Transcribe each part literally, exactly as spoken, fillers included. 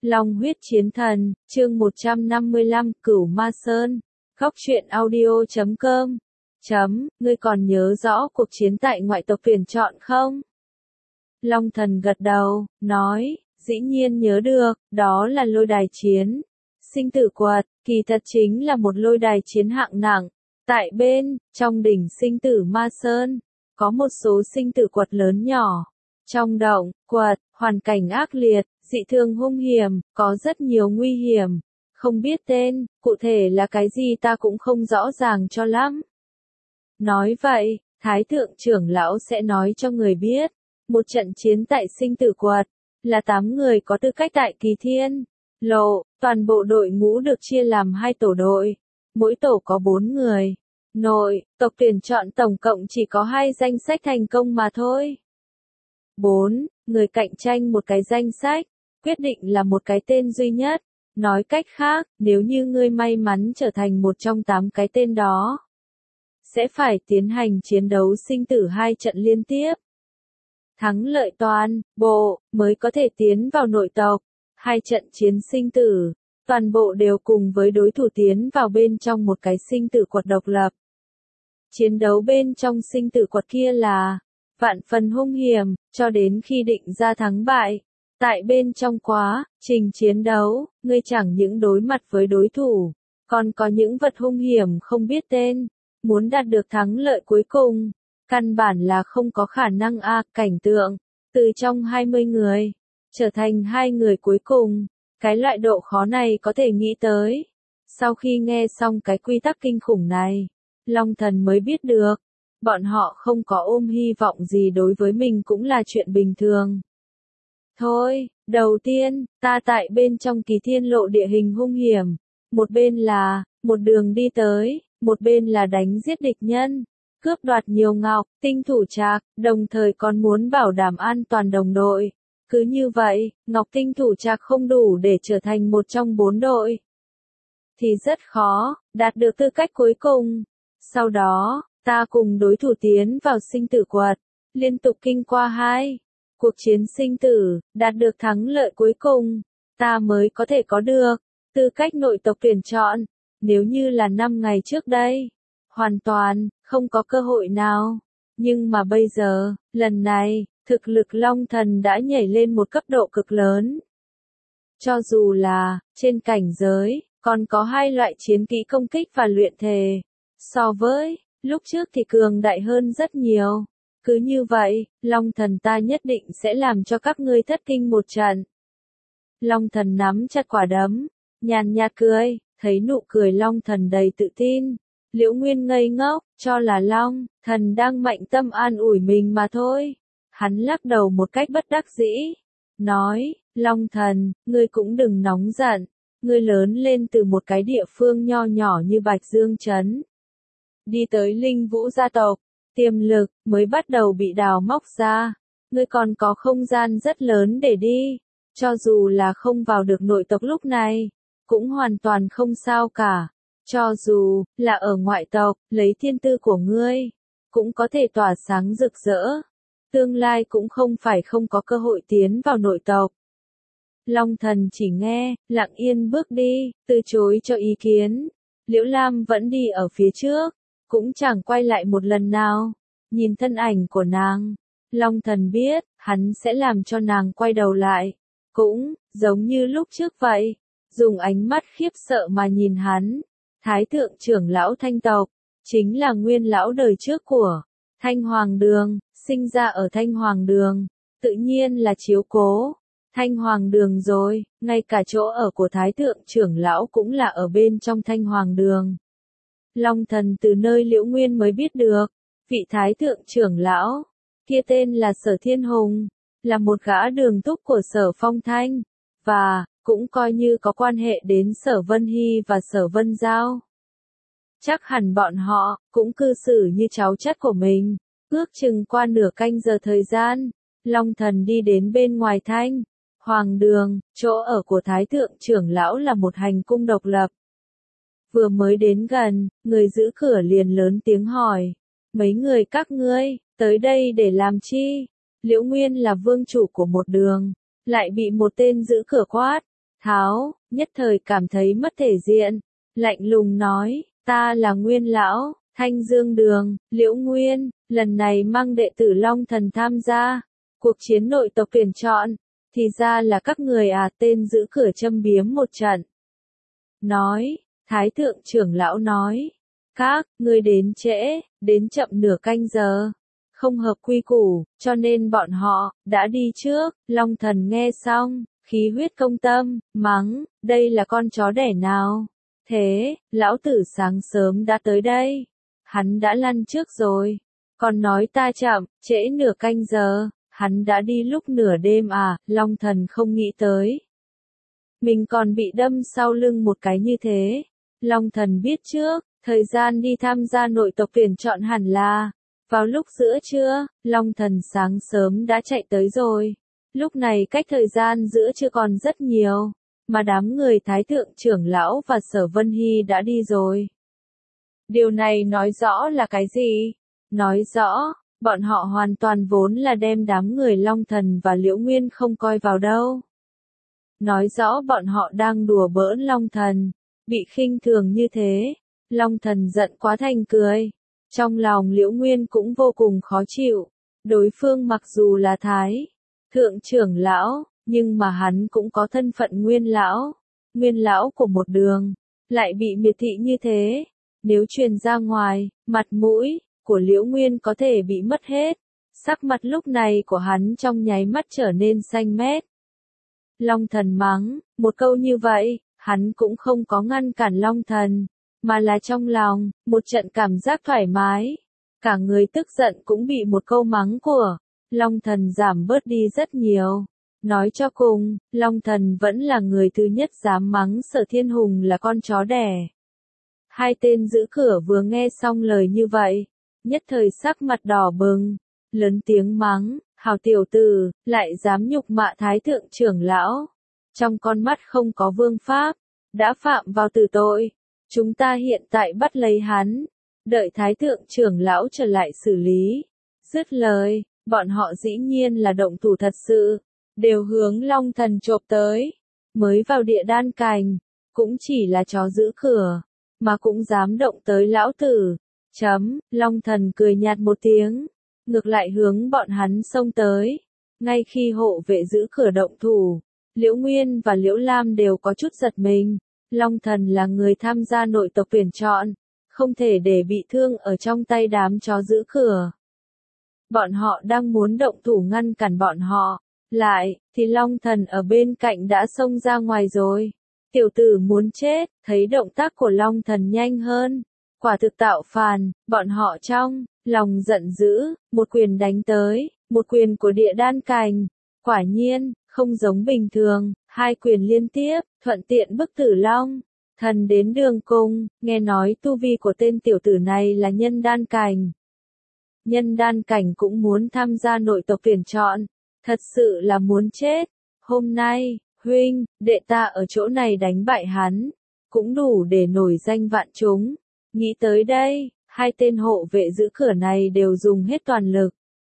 Long huyết chiến thần, chương một trăm năm mươi lăm, Cửu Ma Sơn. Góc truyện audio chấm com. Chấm, ngươi còn nhớ rõ cuộc chiến tại ngoại tộc tuyển chọn không? Long thần gật đầu, nói, dĩ nhiên nhớ được, đó là lôi đài chiến. Sinh tử quật, kỳ thật chính là một lôi đài chiến hạng nặng. Tại bên, trong đỉnh sinh tử Ma Sơn, có một số sinh tử quật lớn nhỏ. Trong động, quật, hoàn cảnh ác liệt, dị thường hung hiểm, có rất nhiều nguy hiểm. Không biết tên, cụ thể là cái gì ta cũng không rõ ràng cho lắm. Nói vậy, Thái thượng trưởng lão sẽ nói cho người biết, một trận chiến tại sinh tử quật, là tám người có tư cách tại Kỳ Thiên Lộ, toàn bộ đội ngũ được chia làm hai tổ đội, mỗi tổ có bốn người. Nội, tộc tuyển chọn tổng cộng chỉ có hai danh sách thành công mà thôi. Bốn người cạnh tranh một cái danh sách, quyết định là một cái tên duy nhất. Nói cách khác, nếu như ngươi may mắn trở thành một trong tám cái tên đó, sẽ phải tiến hành chiến đấu sinh tử hai trận liên tiếp. Thắng lợi toàn bộ mới có thể tiến vào nội tộc. Hai trận chiến sinh tử, toàn bộ đều cùng với đối thủ tiến vào bên trong một cái sinh tử quật độc lập. Chiến đấu bên trong sinh tử quật kia là vạn phần hung hiểm, cho đến khi định ra thắng bại. Tại bên trong quá trình chiến đấu, ngươi chẳng những đối mặt với đối thủ, còn có những vật hung hiểm không biết tên. Muốn đạt được thắng lợi cuối cùng, căn bản là không có khả năng a. À, cảnh tượng, từ trong hai mươi người, trở thành hai người cuối cùng. Cái loại độ khó này có thể nghĩ tới. Sau khi nghe xong cái quy tắc kinh khủng này, Long thần mới biết được, bọn họ không có ôm hy vọng gì đối với mình cũng là chuyện bình thường. Thôi, đầu tiên, ta tại bên trong Kỳ Thiên Lộ địa hình hung hiểm. Một bên là, một đường đi tới, một bên là đánh giết địch nhân, cướp đoạt nhiều ngọc, tinh thủ trạc, đồng thời còn muốn bảo đảm an toàn đồng đội. Cứ như vậy, ngọc tinh thủ trạc không đủ để trở thành một trong bốn đội, thì rất khó, đạt được tư cách cuối cùng. Sau đó, ta cùng đối thủ tiến vào sinh tử quật, liên tục kinh qua hai cuộc chiến sinh tử, đạt được thắng lợi cuối cùng, ta mới có thể có được tư cách nội tộc tuyển chọn. Nếu như là năm ngày trước đây, hoàn toàn không có cơ hội nào. Nhưng mà bây giờ, lần này, thực lực Long thần đã nhảy lên một cấp độ cực lớn. Cho dù là trên cảnh giới, còn có hai loại chiến kỹ công kích và luyện thể, so với lúc trước thì cường đại hơn rất nhiều. Cứ như vậy, Long thần ta nhất định sẽ làm cho các ngươi thất kinh một trận. Long thần nắm chặt quả đấm, nhàn nhạt cười, thấy nụ cười Long thần đầy tự tin. Liễu Nguyên ngây ngốc, cho là Long thần đang mạnh tâm an ủi mình mà thôi. Hắn lắc đầu một cách bất đắc dĩ, nói, Long thần, ngươi cũng đừng nóng giận, ngươi lớn lên từ một cái địa phương nho nhỏ như Bạch Dương Trấn, đi tới Linh Vũ gia tộc, tiềm lực mới bắt đầu bị đào móc ra, ngươi còn có không gian rất lớn để đi, cho dù là không vào được nội tộc lúc này, cũng hoàn toàn không sao cả, cho dù là ở ngoại tộc, lấy thiên tư của ngươi, cũng có thể tỏa sáng rực rỡ, tương lai cũng không phải không có cơ hội tiến vào nội tộc. Long thần chỉ nghe, lặng yên bước đi, từ chối cho ý kiến. Liễu Lam vẫn đi ở phía trước, cũng chẳng quay lại một lần nào. Nhìn thân ảnh của nàng, Long thần biết, hắn sẽ làm cho nàng quay đầu lại. Cũng, giống như lúc trước vậy, dùng ánh mắt khiếp sợ mà nhìn hắn. Thái thượng trưởng lão Thanh tộc, chính là nguyên lão đời trước của Thanh Hoàng Đường, sinh ra ở Thanh Hoàng Đường, tự nhiên là chiếu cố Thanh Hoàng Đường rồi, ngay cả chỗ ở của Thái thượng trưởng lão cũng là ở bên trong Thanh Hoàng Đường. Long thần từ nơi Liễu Nguyên mới biết được, vị Thái thượng trưởng lão kia tên là Sở Thiên Hùng, là một gã đường thúc của Sở Phong Thanh, và cũng coi như có quan hệ đến Sở Vân Hy và Sở Vân Giao. Chắc hẳn bọn họ cũng cư xử như cháu chắt của mình. Ước chừng qua nửa canh giờ thời gian, Long thần đi đến bên ngoài Thanh Hoàng Đường, chỗ ở của Thái thượng trưởng lão là một hành cung độc lập. Vừa mới đến gần, người giữ cửa liền lớn tiếng hỏi, mấy người các ngươi, tới đây để làm chi? Liễu Nguyên là vương chủ của một đường, lại bị một tên giữ cửa quát. Tháo, nhất thời cảm thấy mất thể diện, lạnh lùng nói, ta là Nguyên lão, Thanh Dương Đường, Liễu Nguyên, lần này mang đệ tử Long Thần tham gia cuộc chiến nội tộc tuyển chọn, thì ra là các người à, tên giữ cửa châm biếm một trận. Nói, Thái thượng trưởng lão nói, các ngươi đến trễ, đến chậm nửa canh giờ, không hợp quy củ, cho nên bọn họ đã đi trước. Long Thần nghe xong, khí huyết công tâm, mắng, đây là con chó đẻ nào? Thế, lão tử sáng sớm đã tới đây, hắn đã lăn trước rồi, còn nói ta chậm, trễ nửa canh giờ, hắn đã đi lúc nửa đêm à? Long Thần không nghĩ tới, mình còn bị đâm sau lưng một cái như thế. Long Thần biết trước, thời gian đi tham gia nội tộc tuyển chọn hẳn là vào lúc giữa trưa. Long Thần sáng sớm đã chạy tới rồi. Lúc này cách thời gian giữa trưa còn rất nhiều, mà đám người Thái thượng trưởng lão và Sở Vân Hy đã đi rồi. Điều này nói rõ là cái gì? Nói rõ, bọn họ hoàn toàn vốn là đem đám người Long Thần và Liễu Nguyên không coi vào đâu. Nói rõ bọn họ đang đùa bỡn Long Thần, bị khinh thường như thế. Long Thần giận quá thành cười. Trong lòng Liễu Nguyên cũng vô cùng khó chịu. Đối phương mặc dù là Thái thượng trưởng lão, nhưng mà hắn cũng có thân phận Nguyên lão, Nguyên lão của một đường, lại bị miệt thị như thế. Nếu truyền ra ngoài, mặt mũi của Liễu Nguyên có thể bị mất hết. Sắc mặt lúc này của hắn trong nháy mắt trở nên xanh mét. Long Thần mắng, một câu như vậy, hắn cũng không có ngăn cản Long Thần, mà là trong lòng, một trận cảm giác thoải mái. Cả người tức giận cũng bị một câu mắng của Long Thần giảm bớt đi rất nhiều. Nói cho cùng, Long Thần vẫn là người thứ nhất dám mắng Sở Thiên Hùng là con chó đẻ. Hai tên giữ cửa vừa nghe xong lời như vậy, nhất thời sắc mặt đỏ bừng, lớn tiếng mắng, hào tiểu tử, lại dám nhục mạ Thái thượng trưởng lão. Trong con mắt không có vương pháp, đã phạm vào tử tội. Chúng ta hiện tại bắt lấy hắn, đợi Thái thượng trưởng lão trở lại xử lý. Dứt lời, bọn họ dĩ nhiên là động thủ thật sự, đều hướng Long Thần chộp tới. Mới vào địa đan cành, cũng chỉ là chó giữ cửa, mà cũng dám động tới lão tử. Chấm, Long Thần cười nhạt một tiếng, ngược lại hướng bọn hắn xông tới. Ngay khi hộ vệ giữ cửa động thủ, Liễu Nguyên và Liễu Lam đều có chút giật mình. Long Thần là người tham gia nội tộc tuyển chọn, không thể để bị thương ở trong tay đám chó giữ cửa. Bọn họ đang muốn động thủ ngăn cản bọn họ, lại, thì Long Thần ở bên cạnh đã xông ra ngoài rồi. Tiểu tử muốn chết, thấy động tác của Long Thần nhanh hơn, quả thực tạo phản, bọn họ trong lòng giận dữ, một quyền đánh tới, một quyền của địa đan cành. Quả nhiên, không giống bình thường, hai quyền liên tiếp, thuận tiện bức tử Long Thần đến đường cùng. Nghe nói tu vi của tên tiểu tử này là nhân đan cảnh. Nhân đan cảnh cũng muốn tham gia nội tộc tuyển chọn, thật sự là muốn chết. Hôm nay, huynh, đệ ta ở chỗ này đánh bại hắn, cũng đủ để nổi danh vạn chúng. Nghĩ tới đây, hai tên hộ vệ giữ cửa này đều dùng hết toàn lực.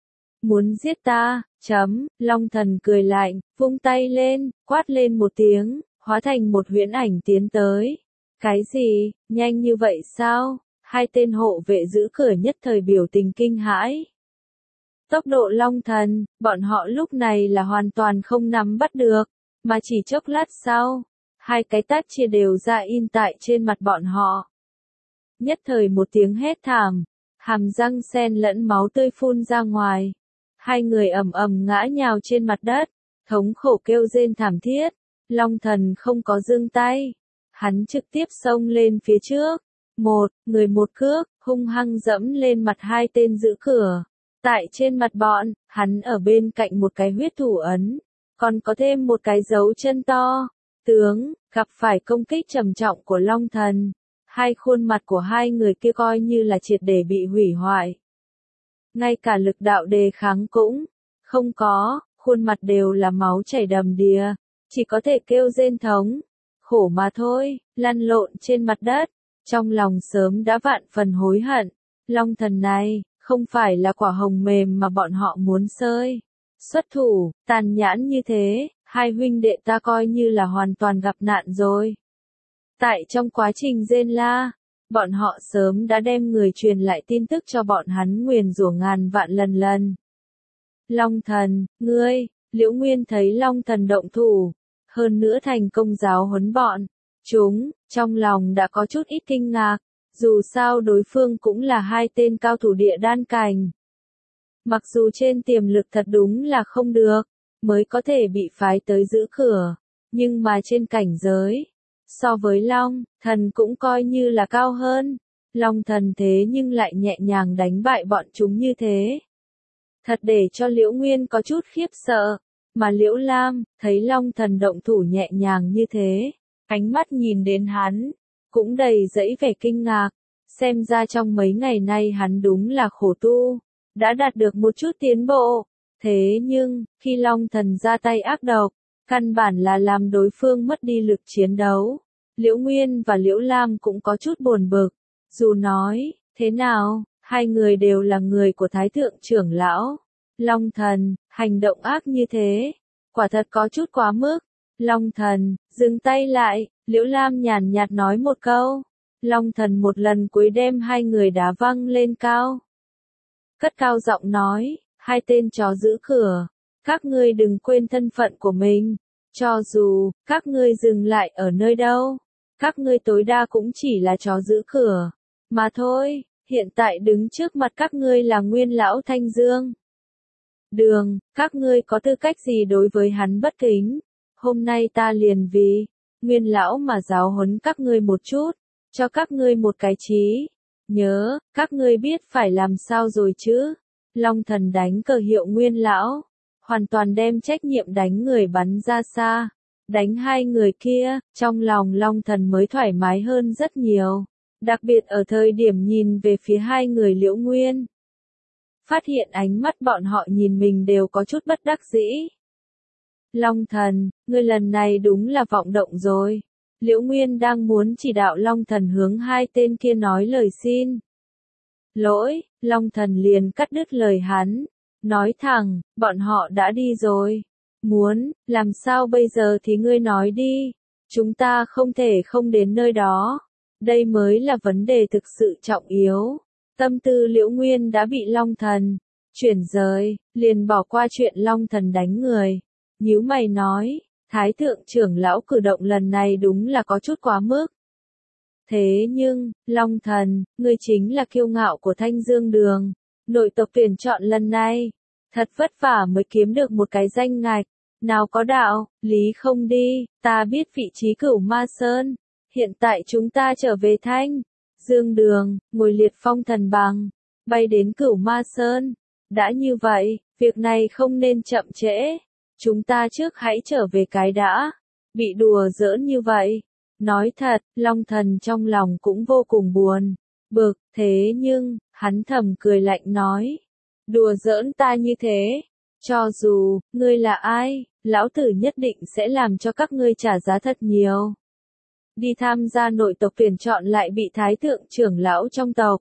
Muốn giết ta, chấm, Long Thần cười lạnh, vung tay lên, quát lên một tiếng, hóa thành một huyễn ảnh tiến tới. Cái gì, nhanh như vậy sao? Hai tên hộ vệ giữ cửa nhất thời biểu tình kinh hãi. Tốc độ Long Thần, bọn họ lúc này là hoàn toàn không nắm bắt được, mà chỉ chốc lát sau, hai cái tát chia đều ra in tại trên mặt bọn họ. Nhất thời một tiếng hét thảm, hàm răng xen lẫn máu tươi phun ra ngoài. Hai người ầm ầm ngã nhào trên mặt đất, thống khổ kêu rên thảm thiết. Long Thần không có giương tay, hắn trực tiếp xông lên phía trước. Một, người một cước, hung hăng dẫm lên mặt hai tên giữ cửa. Tại trên mặt bọn, hắn ở bên cạnh một cái huyết thủ ấn, còn có thêm một cái dấu chân to. Tướng, gặp phải công kích trầm trọng của Long Thần. Hai khuôn mặt của hai người kia coi như là triệt để bị hủy hoại. Ngay cả lực đạo đề kháng cũng không có, khuôn mặt đều là máu chảy đầm đìa, chỉ có thể kêu rên thống khổ mà thôi, lăn lộn trên mặt đất, trong lòng sớm đã vạn phần hối hận. Long Thần này, không phải là quả hồng mềm mà bọn họ muốn sơi. Xuất thủ, tàn nhẫn như thế, hai huynh đệ ta coi như là hoàn toàn gặp nạn rồi. Tại trong quá trình rên la, bọn họ sớm đã đem người truyền lại tin tức cho bọn hắn nguyền rủa ngàn vạn lần lần. Long thần, ngươi, Liễu Nguyên thấy Long thần động thủ, hơn nữa thành công giáo huấn bọn chúng, trong lòng đã có chút ít kinh ngạc, dù sao đối phương cũng là hai tên cao thủ địa đan cảnh. Mặc dù trên tiềm lực thật đúng là không được, mới có thể bị phái tới giữ cửa, nhưng mà trên cảnh giới, so với Long thần cũng coi như là cao hơn. Long thần thế nhưng lại nhẹ nhàng đánh bại bọn chúng như thế. Thật để cho Liễu Nguyên có chút khiếp sợ, mà Liễu Lam thấy Long thần động thủ nhẹ nhàng như thế, ánh mắt nhìn đến hắn, cũng đầy dẫy vẻ kinh ngạc, xem ra trong mấy ngày nay hắn đúng là khổ tu, đã đạt được một chút tiến bộ. Thế nhưng, khi Long thần ra tay ác độc, căn bản là làm đối phương mất đi lực chiến đấu. Liễu Nguyên và Liễu Lam cũng có chút buồn bực, dù nói, thế nào, hai người đều là người của Thái Thượng trưởng lão. Long thần, hành động ác như thế, quả thật có chút quá mức. Long thần, dừng tay lại, Liễu Lam nhàn nhạt nói một câu. Long thần một lần cuối đem hai người đá văng lên cao. Cất cao giọng nói, hai tên chó giữ cửa, các ngươi đừng quên thân phận của mình, cho dù các ngươi dừng lại ở nơi đâu, các ngươi tối đa cũng chỉ là chó giữ cửa mà thôi. Hiện tại đứng trước mặt các ngươi là Nguyên lão Thanh Dương Đường, các ngươi có tư cách gì đối với hắn bất kính? Hôm nay ta liền vì Nguyên lão mà giáo huấn các ngươi một chút, cho các ngươi một cái trí nhớ, các ngươi biết phải làm sao rồi chứ? Long thần đánh cờ hiệu Nguyên lão, hoàn toàn đem trách nhiệm đánh người bắn ra xa, đánh hai người kia, trong lòng Long thần mới thoải mái hơn rất nhiều, đặc biệt ở thời điểm nhìn về phía hai người Liễu Nguyên. Phát hiện ánh mắt bọn họ nhìn mình đều có chút bất đắc dĩ. Long thần, ngươi lần này đúng là vọng động rồi. Liễu Nguyên đang muốn chỉ đạo Long thần hướng hai tên kia nói lời xin lỗi, Long thần liền cắt đứt lời hắn, nói thẳng, bọn họ đã đi rồi. Muốn, làm sao bây giờ thì ngươi nói đi, chúng ta không thể không đến nơi đó. Đây mới là vấn đề thực sự trọng yếu. Tâm tư Liễu Nguyên đã bị Long thần chuyển rời, liền bỏ qua chuyện Long thần đánh người. Nhíu mày nói, Thái Thượng trưởng lão cử động lần này đúng là có chút quá mức. Thế nhưng, Long thần, ngươi chính là kiêu ngạo của Thanh Dương Đường. Nội tộc tuyển chọn lần này, thật vất vả mới kiếm được một cái danh ngạch. Nào có đạo, lý không đi, ta biết vị trí Cửu Ma Sơn. Hiện tại chúng ta trở về Thanh Dương Đường, ngồi liệt phong thần bằng, bay đến Cửu Ma Sơn. Đã như vậy, việc này không nên chậm trễ. Chúng ta trước hãy trở về cái đã. Bị đùa giỡn như vậy. Nói thật, Long thần trong lòng cũng vô cùng buồn, bực, thế nhưng, hắn thầm cười lạnh nói. Đùa giỡn ta như thế. Cho dù, ngươi là ai, lão tử nhất định sẽ làm cho các ngươi trả giá thật nhiều. Đi tham gia nội tộc tuyển chọn lại bị Thái Thượng trưởng lão trong tộc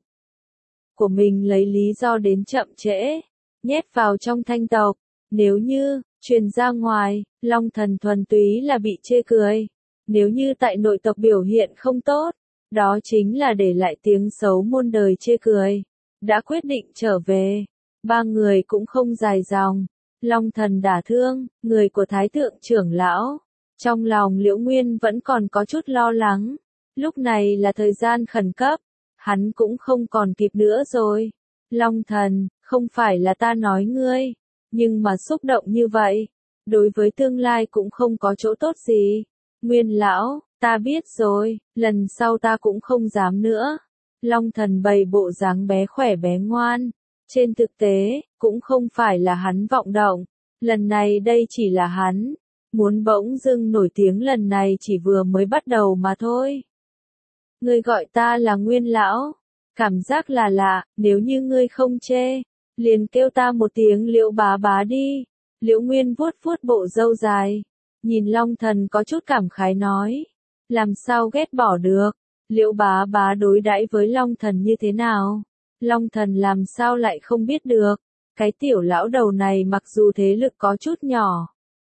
của mình lấy lý do đến chậm trễ, nhét vào trong Thanh tộc. Nếu như, truyền ra ngoài, Long thần thuần túy là bị chê cười. Nếu như tại nội tộc biểu hiện không tốt, đó chính là để lại tiếng xấu muôn đời chê cười. Đã quyết định trở về, ba người cũng không dài dòng. Long thần đả thương, người của Thái Thượng trưởng lão. Trong lòng Liễu Nguyên vẫn còn có chút lo lắng. Lúc này là thời gian khẩn cấp, hắn cũng không còn kịp nữa rồi. Long thần, không phải là ta nói ngươi, nhưng mà xúc động như vậy, đối với tương lai cũng không có chỗ tốt gì. Nguyên lão, ta biết rồi, lần sau ta cũng không dám nữa. Long thần bày bộ dáng bé khỏe bé ngoan. Trên thực tế, cũng không phải là hắn vọng động. Lần này đây chỉ là hắn muốn bỗng dưng nổi tiếng, lần này chỉ vừa mới bắt đầu mà thôi. Ngươi gọi ta là Nguyên lão, cảm giác là lạ, nếu như ngươi không chê, liền kêu ta một tiếng Liễu bá bá đi. Liễu Nguyên vuốt vuốt bộ râu dài, nhìn Long thần có chút cảm khái nói, làm sao ghét bỏ được, Liễu bá bá đối đãi với Long thần như thế nào, Long thần làm sao lại không biết được, cái tiểu lão đầu này mặc dù thế lực có chút nhỏ,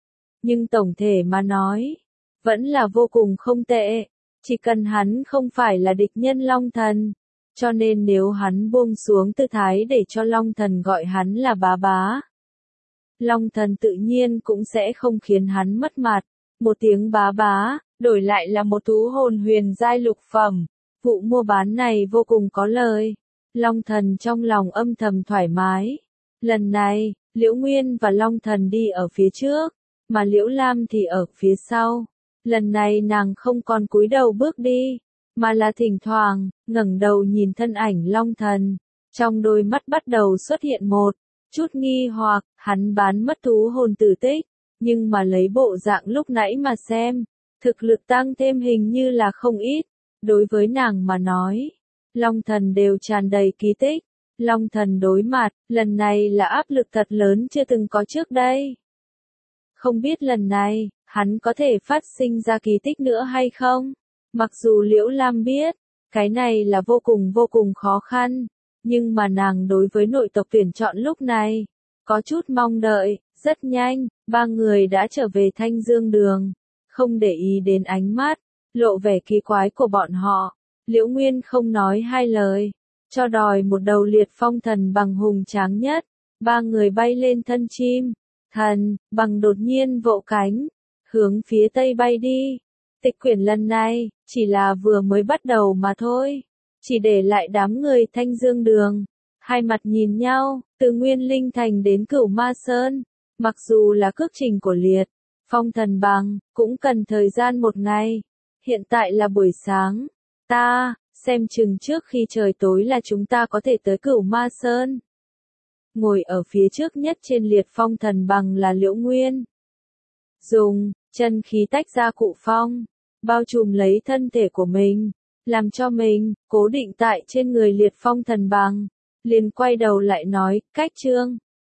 nhưng tổng thể mà nói, vẫn là vô cùng không tệ. Chỉ cần hắn không phải là địch nhân Long Thần, cho nên nếu hắn buông xuống tư thái để cho Long Thần gọi hắn là bá bá, Long Thần tự nhiên cũng sẽ không khiến hắn mất mặt. Một tiếng bá bá, đổi lại là một thú hồn huyền giai lục phẩm. Vụ mua bán này vô cùng có lời. Long Thần trong lòng âm thầm thoải mái. Lần này, Liễu Nguyên và Long Thần đi ở phía trước, mà Liễu Lam thì ở phía sau. Lần này nàng không còn cúi đầu bước đi, mà là thỉnh thoảng, ngẩng đầu nhìn thân ảnh Long Thần. Trong đôi mắt bắt đầu xuất hiện một chút nghi hoặc, hắn bán mất thú hồn tử tích, nhưng mà lấy bộ dạng lúc nãy mà xem, thực lực tăng thêm hình như là không ít. Đối với nàng mà nói, Long Thần đều tràn đầy kỳ tích. Long Thần đối mặt, lần này là áp lực thật lớn chưa từng có trước đây. Không biết lần này, hắn có thể phát sinh ra kỳ tích nữa hay không? Mặc dù Liễu Lam biết, cái này là vô cùng vô cùng khó khăn, nhưng mà nàng đối với nội tộc tuyển chọn lúc này, có chút mong đợi. Rất nhanh, ba người đã trở về Thanh Dương Đường, không để ý đến ánh mắt, lộ vẻ kỳ quái của bọn họ. Liễu Nguyên không nói hai lời, cho đòi một đầu liệt phong thần bằng hùng tráng nhất. Ba người bay lên thân chim, thần bằng đột nhiên vỗ cánh, hướng phía tây bay đi. Tịch quyển lần này, chỉ là vừa mới bắt đầu mà thôi, chỉ để lại đám người Thanh Dương Đường, hai mặt nhìn nhau, từ Nguyên Linh Thành đến Cửu Ma Sơn. Mặc dù là cước trình của liệt phong thần bằng, cũng cần thời gian một ngày. Hiện tại là buổi sáng, ta xem chừng trước khi trời tối là chúng ta có thể tới Cửu Ma Sơn. Ngồi ở phía trước nhất trên liệt phong thần bằng là Liễu Nguyên. Dùng chân khí tách ra cụ phong, bao trùm lấy thân thể của mình, làm cho mình cố định tại trên người liệt phong thần bằng. Liền quay đầu lại nói, Cách Trương,